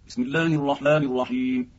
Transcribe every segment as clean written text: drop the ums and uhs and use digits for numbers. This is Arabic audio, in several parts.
بسم الله الرحمن الرحيم.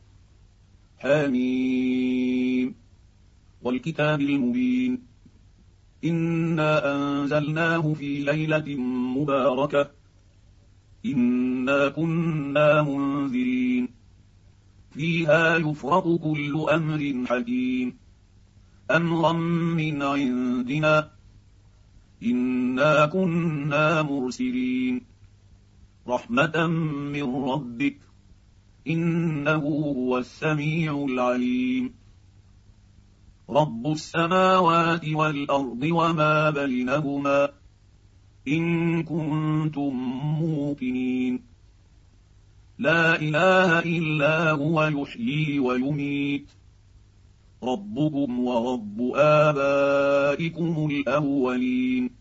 حميم والكتاب المبين. إنا أنزلناه في ليلة مباركة إنا كنا منذرين فيها يفرق كل أمر حكيم أمرا من عندنا إنا كنا مرسلين رحمة من ربك إنه هو السميع العليم. رب السماوات والأرض وما بينهما إن كنتم موقنين. لا إله إلا هو يحيي ويميت ربكم ورب آبائكم الأولين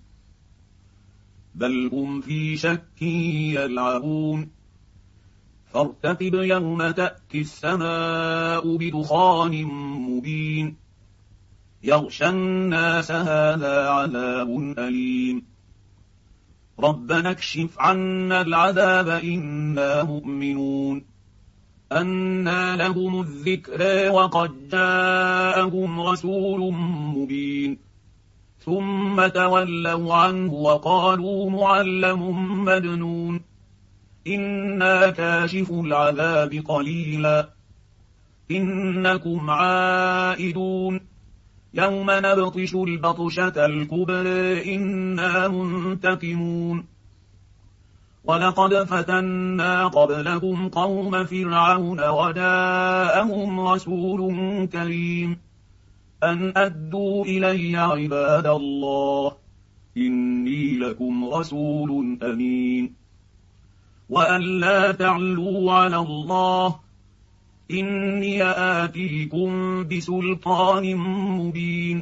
بل هم في شك يلعبون. فارتقب يوم تأتي السماء بدخان مبين يغشى الناس هذا عذاب أليم. ربنا اكشف عنا العذاب إنا مؤمنون. أنى لهم الذكر وقد جاءهم رسول مبين ثم تولوا عنه وقالوا معلم مجنون إنا كاشف العذاب قليلا إنكم عائدون يوم نبطش البطشة الكبرى إنا منتقمون. ولقد فتنا قبلكم قوم فرعون وجاءهم رسول كريم أن أدوا إلي عباد الله إني لكم رسول أمين وأن لا تعلوا على الله إني آتيكم بسلطان مبين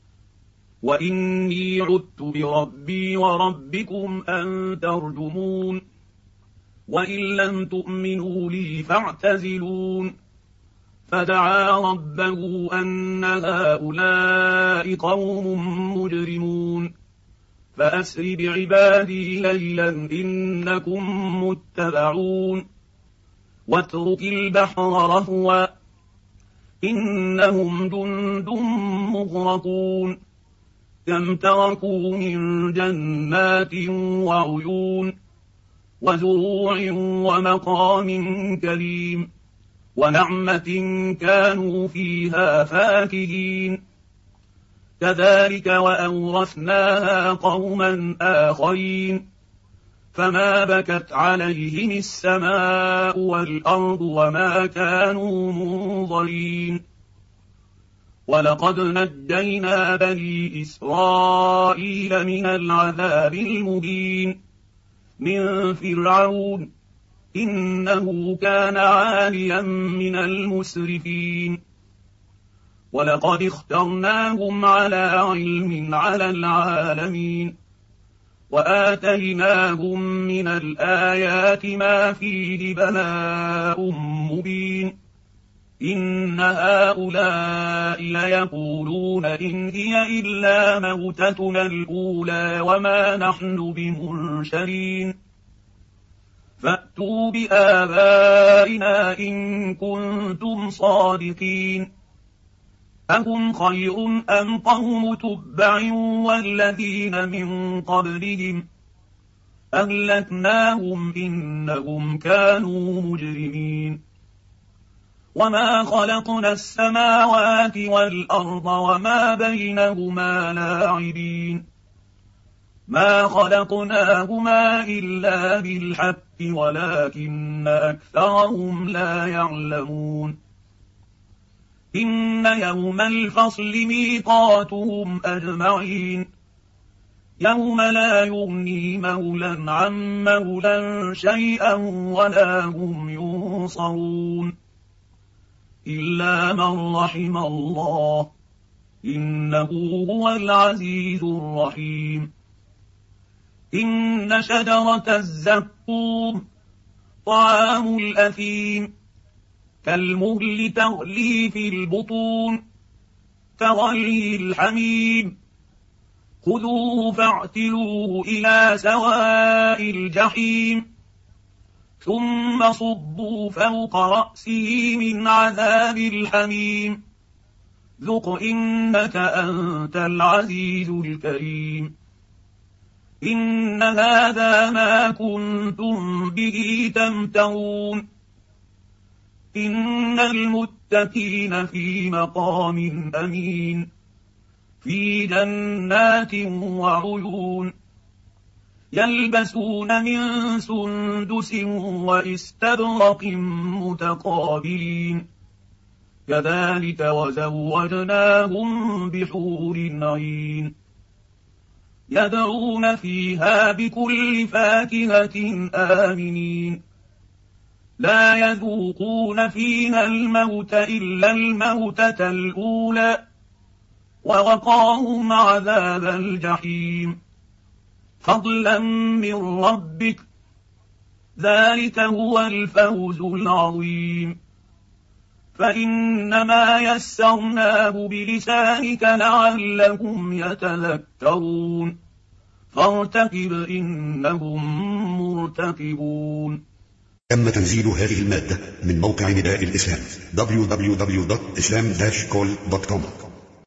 وإني عدت بربي وربكم أن ترجمون وإن لم تؤمنوا لي فاعتزلون. فدعا ربه أن هؤلاء قوم مجرمون فأسر بعبادي ليلا إنكم متبعون واترك البحر رهوا إنهم جند مغرقون كم تركوا من جنات وعيون وزروع ومقام كريم ونعمة كانوا فيها فاكهين كذلك وأورثناها قوما آخرين فما بكت عليهم السماء والأرض وما كانوا منظرين. ولقد نجينا بني إسرائيل من العذاب المبين من فرعون إنه كان عاليا من المسرفين. ولقد اخترناهم على علم على العالمين وآتيناهم من الآيات ما فيه بلاء مبين إن هؤلاء ليقولون إن هي إلا موتتنا الأولى وما نحن بمنشرين فأتوا بآبائنا إن كنتم صادقين. أهم خير أم قوم تبع والذين من قبلهم أهلكناهم إنهم كانوا مجرمين. وما خلقنا السماوات والأرض وما بينهما لاعبين ما خلقناهما إلا بالحق ولكن أكثرهم لا يعلمون. إن يوم الفصل ميقاتهم أجمعين يوم لا يغني مولى عن مولى شيئا ولا هم ينصرون إلا من رحم الله إنه هو العزيز الرحيم. إن شجرة الزقوم طعام الأثيم كالمهل تغلي في البطون كغلي الحميم خذوه فاعتلوه إلى سواء الجحيم ثم صبوا فوق رأسه من عذاب الحميم ذق إنك أنت العزيز الكريم إن هذا ما كنتم به تمترون إن المتقين في مقام أمين في جنات وعيون يلبسون من سندس واستبرق متقابلين كذلك وزوجناهم بحور عين يدعون فيها بكل فاكهة آمنين لا يذوقون فيها الموت إلا الموتة الأولى ووقاهم عذاب الجحيم فضلا من ربك ذلك هو الفوز العظيم فإنما يسرناه بلسانك لعلهم يتذكرون فارتقب إنهم مرتقبون. تم تنزيل هذه المادة من موقع نداء الإسلام www.islam-call.com